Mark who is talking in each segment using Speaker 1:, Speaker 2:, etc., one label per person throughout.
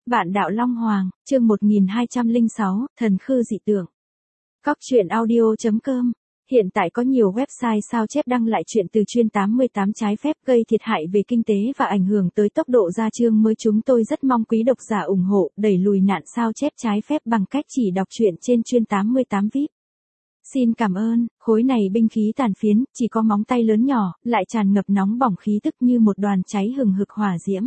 Speaker 1: Vạn đạo Long Hoàng, chương 1206, Thần Khư dị tượng. Góc truyện audio.com. Hiện tại có nhiều website sao chép đăng lại chuyện từ chuyên 88 trái phép gây thiệt hại về kinh tế và ảnh hưởng tới tốc độ ra chương mới. Chúng tôi rất mong quý độc giả ủng hộ, đẩy lùi nạn sao chép trái phép bằng cách chỉ đọc truyện trên chuyên 88 VIP. Xin cảm ơn. Khối này binh khí tàn phiến, chỉ có móng tay lớn nhỏ, lại tràn ngập nóng bỏng khí tức như một đoàn cháy hừng hực hỏa diễm.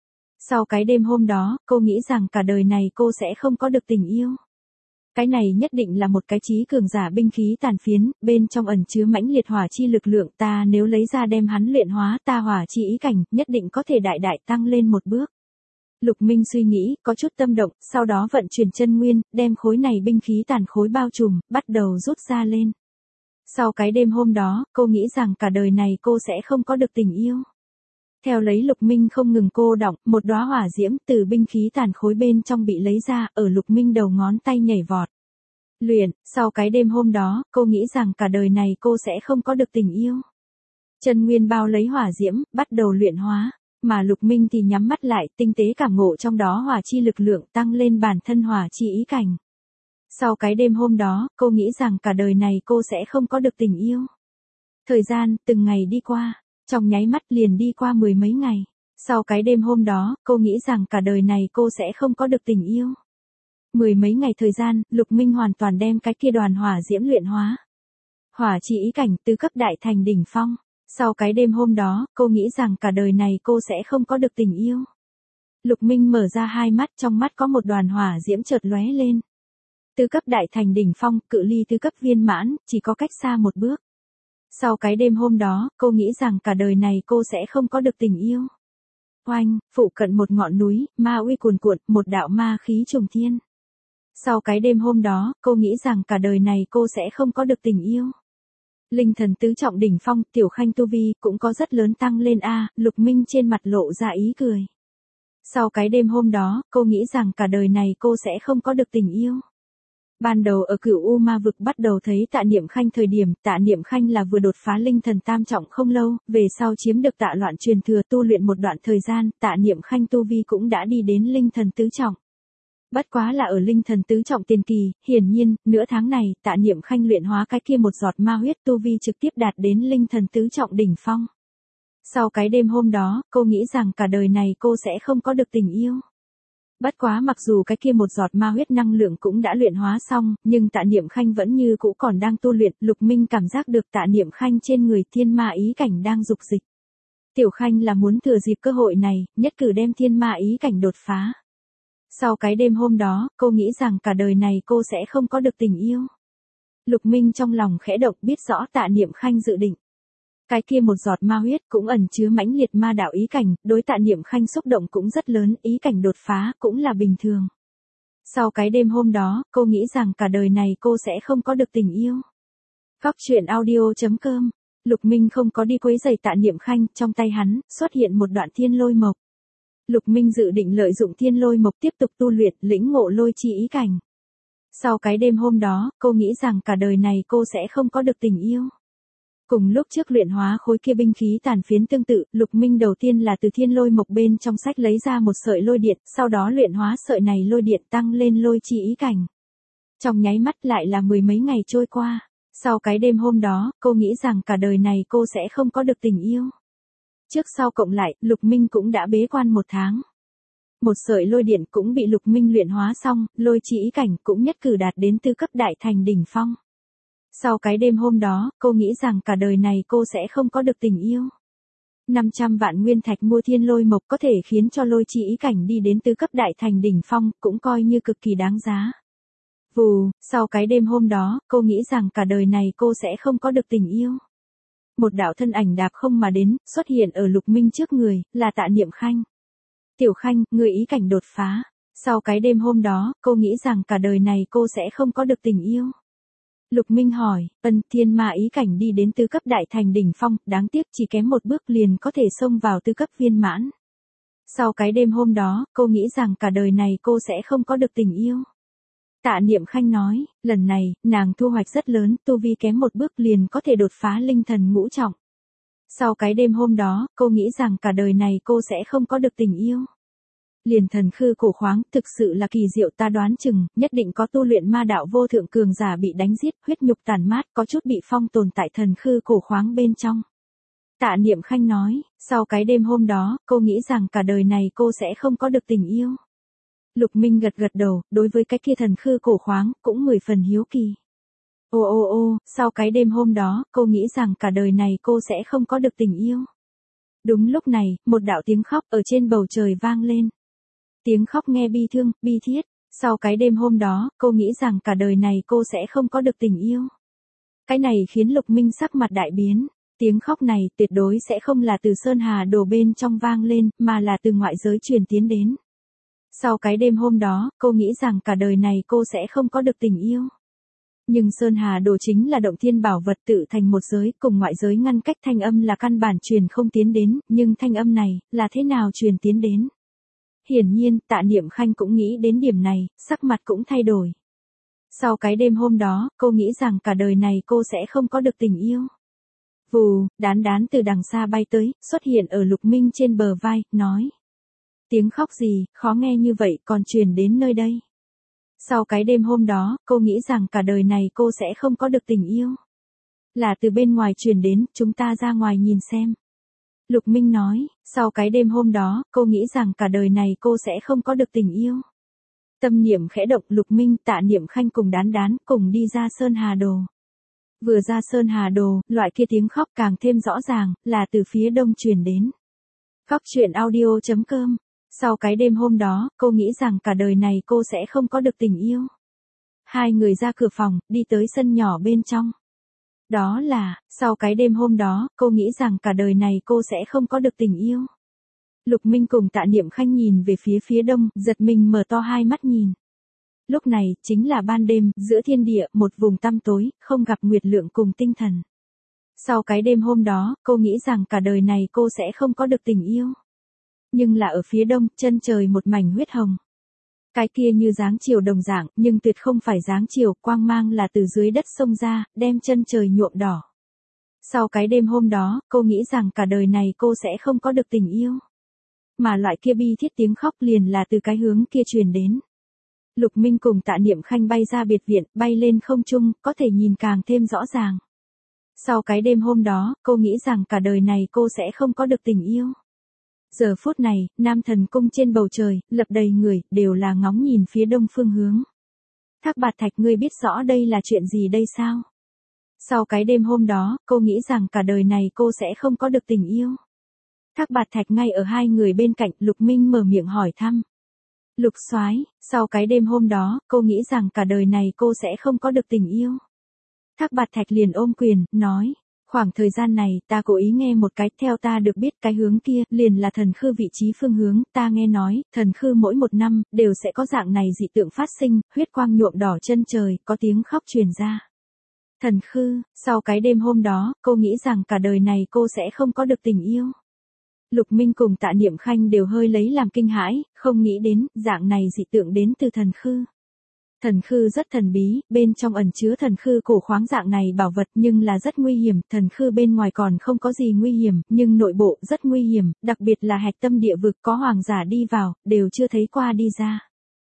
Speaker 1: Sau cái đêm hôm đó, cô nghĩ rằng cả đời này cô sẽ không có được tình yêu. Cái này nhất định là một cái chí cường giả binh khí tàn phiến, bên trong ẩn chứa mãnh liệt hỏa chi lực lượng, ta nếu lấy ra đem hắn luyện hóa, ta hỏa chi ý cảnh, nhất định có thể đại đại tăng lên một bước. Lục Minh suy nghĩ, có chút tâm động, sau đó vận chuyển chân nguyên, đem khối này binh khí tàn khối bao trùm, bắt đầu rút ra lên. Sau cái đêm hôm đó, cô nghĩ rằng cả đời này cô sẽ không có được tình yêu. Theo lấy Lục Minh không ngừng cô đọng, một đóa hỏa diễm từ binh khí tàn khối bên trong bị lấy ra, ở Lục Minh đầu ngón tay nhảy vọt. Luyện, sau cái đêm hôm đó, cô nghĩ rằng cả đời này cô sẽ không có được tình yêu. Chân nguyên bao lấy hỏa diễm, bắt đầu luyện hóa, mà Lục Minh thì nhắm mắt lại, tinh tế cảm ngộ trong đó hỏa chi lực lượng tăng lên bản thân hỏa chi ý cảnh. Sau cái đêm hôm đó, cô nghĩ rằng cả đời này cô sẽ không có được tình yêu. Thời gian, từng ngày đi qua. Trong nháy mắt liền đi qua mười mấy ngày. Sau cái đêm hôm đó, cô nghĩ rằng cả đời này cô sẽ không có được tình yêu. Mười mấy ngày thời gian, Lục Minh hoàn toàn đem cái kia đoàn hỏa diễm luyện hóa. Hỏa chi ý cảnh từ cấp đại thành đỉnh phong. Sau cái đêm hôm đó, cô nghĩ rằng cả đời này cô sẽ không có được tình yêu. Lục Minh mở ra hai mắt, trong mắt có một đoàn hỏa diễm chợt lóe lên. Từ cấp đại thành đỉnh phong, cự ly từ cấp viên mãn, chỉ có cách xa một bước. Sau cái đêm hôm đó, cô nghĩ rằng cả đời này cô sẽ không có được tình yêu. Oanh, phụ cận một ngọn núi, ma uy cuồn cuộn, một đạo ma khí trùng thiên. Sau cái đêm hôm đó, cô nghĩ rằng cả đời này cô sẽ không có được tình yêu. Linh thần tứ trọng đỉnh phong, Tiểu Khanh tu vi, cũng có rất lớn tăng lên a. Lục Minh trên mặt lộ ra ý cười. Sau cái đêm hôm đó, cô nghĩ rằng cả đời này cô sẽ không có được tình yêu. Ban đầu ở Cửu U Ma vực bắt đầu thấy Tạ Niệm Khanh thời điểm, Tạ Niệm Khanh là vừa đột phá linh thần tam trọng không lâu, về sau chiếm được Tạ Loạn truyền thừa tu luyện một đoạn thời gian, Tạ Niệm Khanh tu vi cũng đã đi đến linh thần tứ trọng. Bất quá là ở linh thần tứ trọng tiền kỳ, hiển nhiên, nửa tháng này, Tạ Niệm Khanh luyện hóa cái kia một giọt ma huyết tu vi trực tiếp đạt đến linh thần tứ trọng đỉnh phong. Sau cái đêm hôm đó, cô nghĩ rằng cả đời này cô sẽ không có được tình yêu. Bất quá mặc dù cái kia một giọt ma huyết năng lượng cũng đã luyện hóa xong, nhưng Tạ Niệm Khanh vẫn như cũ còn đang tu luyện. Lục Minh cảm giác được Tạ Niệm Khanh trên người thiên ma ý cảnh đang dục dịch. Tiểu Khanh là muốn thừa dịp cơ hội này, nhất cử đem thiên ma ý cảnh đột phá. Sau cái đêm hôm đó, cô nghĩ rằng cả đời này cô sẽ không có được tình yêu. Lục Minh trong lòng khẽ động, biết rõ Tạ Niệm Khanh dự định. Cái kia một giọt ma huyết cũng ẩn chứa mãnh liệt ma đạo ý cảnh, đối Tạ Niệm Khanh xúc động cũng rất lớn, ý cảnh đột phá cũng là bình thường. Sau cái đêm hôm đó, cô nghĩ rằng cả đời này cô sẽ không có được tình yêu. Góc truyện audio.com. Lục Minh không có đi quấy rầy Tạ Niệm Khanh, trong tay hắn xuất hiện một đoạn thiên lôi mộc. Lục Minh dự định lợi dụng thiên lôi mộc tiếp tục tu luyện, lĩnh ngộ lôi chi ý cảnh. Sau cái đêm hôm đó, cô nghĩ rằng cả đời này cô sẽ không có được tình yêu. Cùng lúc trước luyện hóa khối kia binh khí tàn phiến tương tự, Lục Minh đầu tiên là từ thiên lôi mộc bên trong sách lấy ra một sợi lôi điện, sau đó luyện hóa sợi này lôi điện tăng lên lôi chi ý cảnh. Trong nháy mắt lại là mười mấy ngày trôi qua. Sau cái đêm hôm đó, cô nghĩ rằng cả đời này cô sẽ không có được tình yêu. Trước sau cộng lại, Lục Minh cũng đã bế quan một tháng. Một sợi lôi điện cũng bị Lục Minh luyện hóa xong, lôi chi ý cảnh cũng nhất cử đạt đến tư cấp đại thành đỉnh phong. Sau cái đêm hôm đó, cô nghĩ rằng cả đời này cô sẽ không có được tình yêu. 500 vạn nguyên thạch mua thiên lôi mộc có thể khiến cho lôi chi ý cảnh đi đến tư cấp đại thành đỉnh phong, cũng coi như cực kỳ đáng giá. Vù, sau cái đêm hôm đó, cô nghĩ rằng cả đời này cô sẽ không có được tình yêu. Một đạo thân ảnh đạp không mà đến, xuất hiện ở Lục Minh trước người, là Tạ Niệm Khanh. Tiểu Khanh, người ý cảnh đột phá. Sau cái đêm hôm đó, cô nghĩ rằng cả đời này cô sẽ không có được tình yêu. Lục Minh hỏi, thiên ma ý cảnh đi đến tứ cấp đại thành đỉnh phong, đáng tiếc chỉ kém một bước liền có thể xông vào tứ cấp viên mãn. Sau cái đêm hôm đó, cô nghĩ rằng cả đời này cô sẽ không có được tình yêu. Tạ Niệm Khanh nói, lần này, nàng thu hoạch rất lớn, tu vi kém một bước liền có thể đột phá linh thần ngũ trọng. Sau cái đêm hôm đó, cô nghĩ rằng cả đời này cô sẽ không có được tình yêu. Liền thần khư cổ khoáng, thực sự là kỳ diệu, ta đoán chừng, nhất định có tu luyện ma đạo vô thượng cường giả bị đánh giết, huyết nhục tàn mát, có chút bị phong tồn tại thần khư cổ khoáng bên trong. Tạ Niệm Khanh nói, sau cái đêm hôm đó, cô nghĩ rằng cả đời này cô sẽ không có được tình yêu. Lục Minh gật gật đầu, đối với cái kia thần khư cổ khoáng, cũng 10 phần hiếu kỳ. Ô, sau cái đêm hôm đó, cô nghĩ rằng cả đời này cô sẽ không có được tình yêu. Đúng lúc này, một đạo tiếng khóc ở trên bầu trời vang lên. Tiếng khóc nghe bi thương, bi thiết. Sau cái đêm hôm đó, cô nghĩ rằng cả đời này cô sẽ không có được tình yêu. Cái này khiến Lục Minh sắc mặt đại biến. Tiếng khóc này tuyệt đối sẽ không là từ Sơn Hà Đồ bên trong vang lên, mà là từ ngoại giới truyền tiến đến. Sau cái đêm hôm đó, cô nghĩ rằng cả đời này cô sẽ không có được tình yêu. Nhưng Sơn Hà Đồ chính là động thiên bảo vật tự thành một giới, cùng ngoại giới ngăn cách, thanh âm là căn bản truyền không tiến đến, nhưng thanh âm này, là thế nào truyền tiến đến? Hiển nhiên, Tạ Niệm Khanh cũng nghĩ đến điểm này, sắc mặt cũng thay đổi. Sau cái đêm hôm đó, cô nghĩ rằng cả đời này cô sẽ không có được tình yêu. Vù, đán đán từ đằng xa bay tới, xuất hiện ở Lục Minh trên bờ vai, nói. Tiếng khóc gì, khó nghe như vậy còn truyền đến nơi đây. Sau cái đêm hôm đó, cô nghĩ rằng cả đời này cô sẽ không có được tình yêu. Là từ bên ngoài truyền đến, chúng ta ra ngoài nhìn xem. Lục Minh nói, sau cái đêm hôm đó, cô nghĩ rằng cả đời này cô sẽ không có được tình yêu. Tâm niệm khẽ động, Lục Minh, Tạ Niệm Khanh cùng đán đán, cùng đi ra Sơn Hà Đồ. Vừa ra Sơn Hà Đồ, loại kia tiếng khóc càng thêm rõ ràng, là từ phía đông truyền đến. Góc truyện audio.com. Sau cái đêm hôm đó, cô nghĩ rằng cả đời này cô sẽ không có được tình yêu. Hai người ra cửa phòng, đi tới sân nhỏ bên trong. Đó là, sau cái đêm hôm đó, cô nghĩ rằng cả đời này cô sẽ không có được tình yêu. Lục Minh cùng Tạ Niệm Khanh nhìn về phía đông, giật mình mở to hai mắt nhìn. Lúc này, chính là ban đêm, giữa thiên địa, một vùng tăm tối, không gặp nguyệt lượng cùng tinh thần. Sau cái đêm hôm đó, cô nghĩ rằng cả đời này cô sẽ không có được tình yêu. Nhưng là ở phía đông, chân trời một mảnh huyết hồng. Cái kia như dáng chiều đồng dạng, nhưng tuyệt không phải dáng chiều, quang mang là từ dưới đất xông ra, đem chân trời nhuộm đỏ. Sau cái đêm hôm đó, cô nghĩ rằng cả đời này cô sẽ không có được tình yêu. Mà loại kia bi thiết tiếng khóc liền là từ cái hướng kia truyền đến. Lục Minh cùng Tạ Niệm Khanh bay ra biệt viện, bay lên không trung, có thể nhìn càng thêm rõ ràng. Sau cái đêm hôm đó, cô nghĩ rằng cả đời này cô sẽ không có được tình yêu. Giờ phút này, Nam Thần Cung trên bầu trời, lập đầy người, đều là ngóng nhìn phía đông phương hướng. Thác Bạt Thạch, ngươi biết rõ đây là chuyện gì đây sao? Sau cái đêm hôm đó, cô nghĩ rằng cả đời này cô sẽ không có được tình yêu. Thác Bạt Thạch ngay ở hai người bên cạnh, Lục Minh mở miệng hỏi thăm. Lục Soái, sau cái đêm hôm đó, cô nghĩ rằng cả đời này cô sẽ không có được tình yêu. Thác Bạt Thạch liền ôm quyền, nói. Khoảng thời gian này, ta cố ý nghe một cái, theo ta được biết cái hướng kia, liền là thần khư vị trí phương hướng, ta nghe nói, thần khư mỗi một năm, đều sẽ có dạng này dị tượng phát sinh, huyết quang nhuộm đỏ chân trời, có tiếng khóc truyền ra. Thần khư, sau cái đêm hôm đó, cô nghĩ rằng cả đời này cô sẽ không có được tình yêu. Lục Minh cùng Tạ Niệm Khanh đều hơi lấy làm kinh hãi, không nghĩ đến, dạng này dị tượng đến từ thần khư. Thần khư rất thần bí, bên trong ẩn chứa thần khư cổ khoáng dạng này bảo vật nhưng là rất nguy hiểm, thần khư bên ngoài còn không có gì nguy hiểm, nhưng nội bộ rất nguy hiểm, đặc biệt là hạch tâm địa vực có hoàng giả đi vào, đều chưa thấy qua đi ra.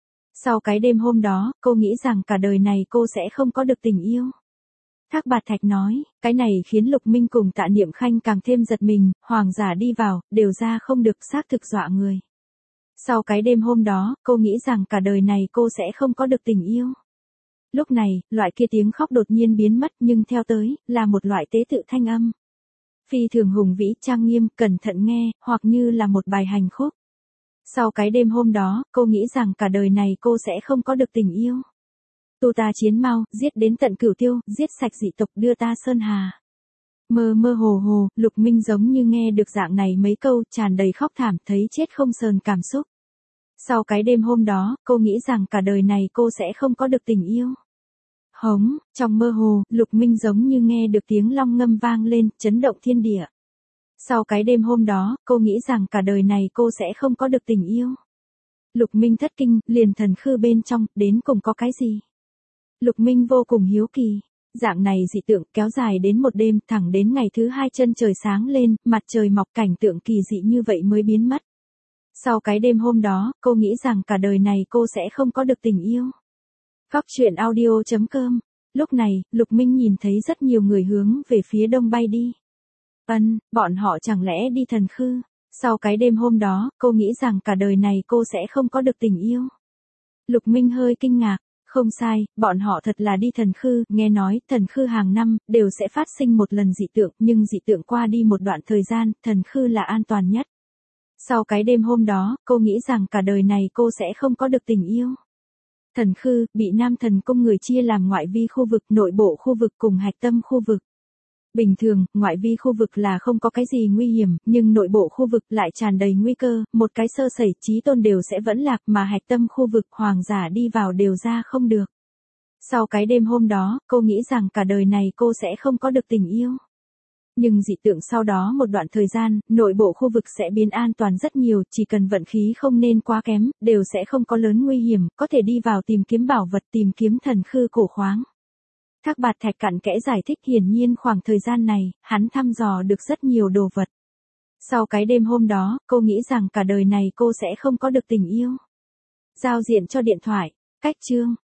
Speaker 1: Sau cái đêm hôm đó, cô nghĩ rằng cả đời này cô sẽ không có được tình yêu. Thác Bạt Thạch nói, cái này khiến Lục Minh cùng Tạ Niệm Khanh càng thêm giật mình, hoàng giả đi vào, đều ra không được, xác thực dọa người. Sau cái đêm hôm đó, cô nghĩ rằng cả đời này cô sẽ không có được tình yêu. Lúc này, loại kia tiếng khóc đột nhiên biến mất nhưng theo tới, là một loại tế tự thanh âm. Phi thường hùng vĩ, trang nghiêm, cẩn thận nghe, hoặc như là một bài hành khúc. Sau cái đêm hôm đó, cô nghĩ rằng cả đời này cô sẽ không có được tình yêu. Tu ta chiến mau, giết đến tận cửu tiêu, giết sạch dị tộc, đưa ta Sơn Hà. Mơ mơ hồ hồ, Lục Minh giống như nghe được dạng này mấy câu, tràn đầy khóc thảm, thấy chết không sờn cảm xúc. Sau cái đêm hôm đó, cô nghĩ rằng cả đời này cô sẽ không có được tình yêu. Hống, trong mơ hồ, Lục Minh giống như nghe được tiếng long ngâm vang lên, chấn động thiên địa. Sau cái đêm hôm đó, cô nghĩ rằng cả đời này cô sẽ không có được tình yêu. Lục Minh thất kinh, liền thần khư bên trong, đến cùng có cái gì? Lục Minh vô cùng hiếu kỳ. Dạng này dị tượng kéo dài đến một đêm, thẳng đến ngày thứ hai chân trời sáng lên, mặt trời mọc, cảnh tượng kỳ dị như vậy mới biến mất. Sau cái đêm hôm đó, cô nghĩ rằng cả đời này cô sẽ không có được tình yêu. Góc truyện audio.com. Lúc này, Lục Minh nhìn thấy rất nhiều người hướng về phía đông bay đi. Bọn họ chẳng lẽ đi Thần Khư? Sau cái đêm hôm đó, cô nghĩ rằng cả đời này cô sẽ không có được tình yêu. Lục Minh hơi kinh ngạc. Không sai, bọn họ thật là đi Thần Khư, nghe nói, Thần Khư hàng năm, đều sẽ phát sinh một lần dị tượng, nhưng dị tượng qua đi một đoạn thời gian, Thần Khư là an toàn nhất. Sau cái đêm hôm đó, cô nghĩ rằng cả đời này cô sẽ không có được tình yêu. Thần Khư, bị Nam Thần Cung người chia làm ngoại vi khu vực, nội bộ khu vực cùng hạch tâm khu vực. Bình thường, ngoại vi khu vực là không có cái gì nguy hiểm, nhưng nội bộ khu vực lại tràn đầy nguy cơ, một cái sơ sẩy chí tôn đều sẽ vẫn lạc mà hạch tâm khu vực hoàng giả đi vào đều ra không được. Sau cái đêm hôm đó, cô nghĩ rằng cả đời này cô sẽ không có được tình yêu. Nhưng dị tượng sau đó một đoạn thời gian, nội bộ khu vực sẽ biến an toàn rất nhiều, chỉ cần vận khí không nên quá kém, đều sẽ không có lớn nguy hiểm, có thể đi vào tìm kiếm bảo vật, tìm kiếm thần khư cổ khoáng. Thác Bạt Thạch cặn kẽ giải thích, hiển nhiên khoảng thời gian này, hắn thăm dò được rất nhiều đồ vật. Sau cái đêm hôm đó, cô nghĩ rằng cả đời này cô sẽ không có được tình yêu. Giao diện cho điện thoại, cách chương.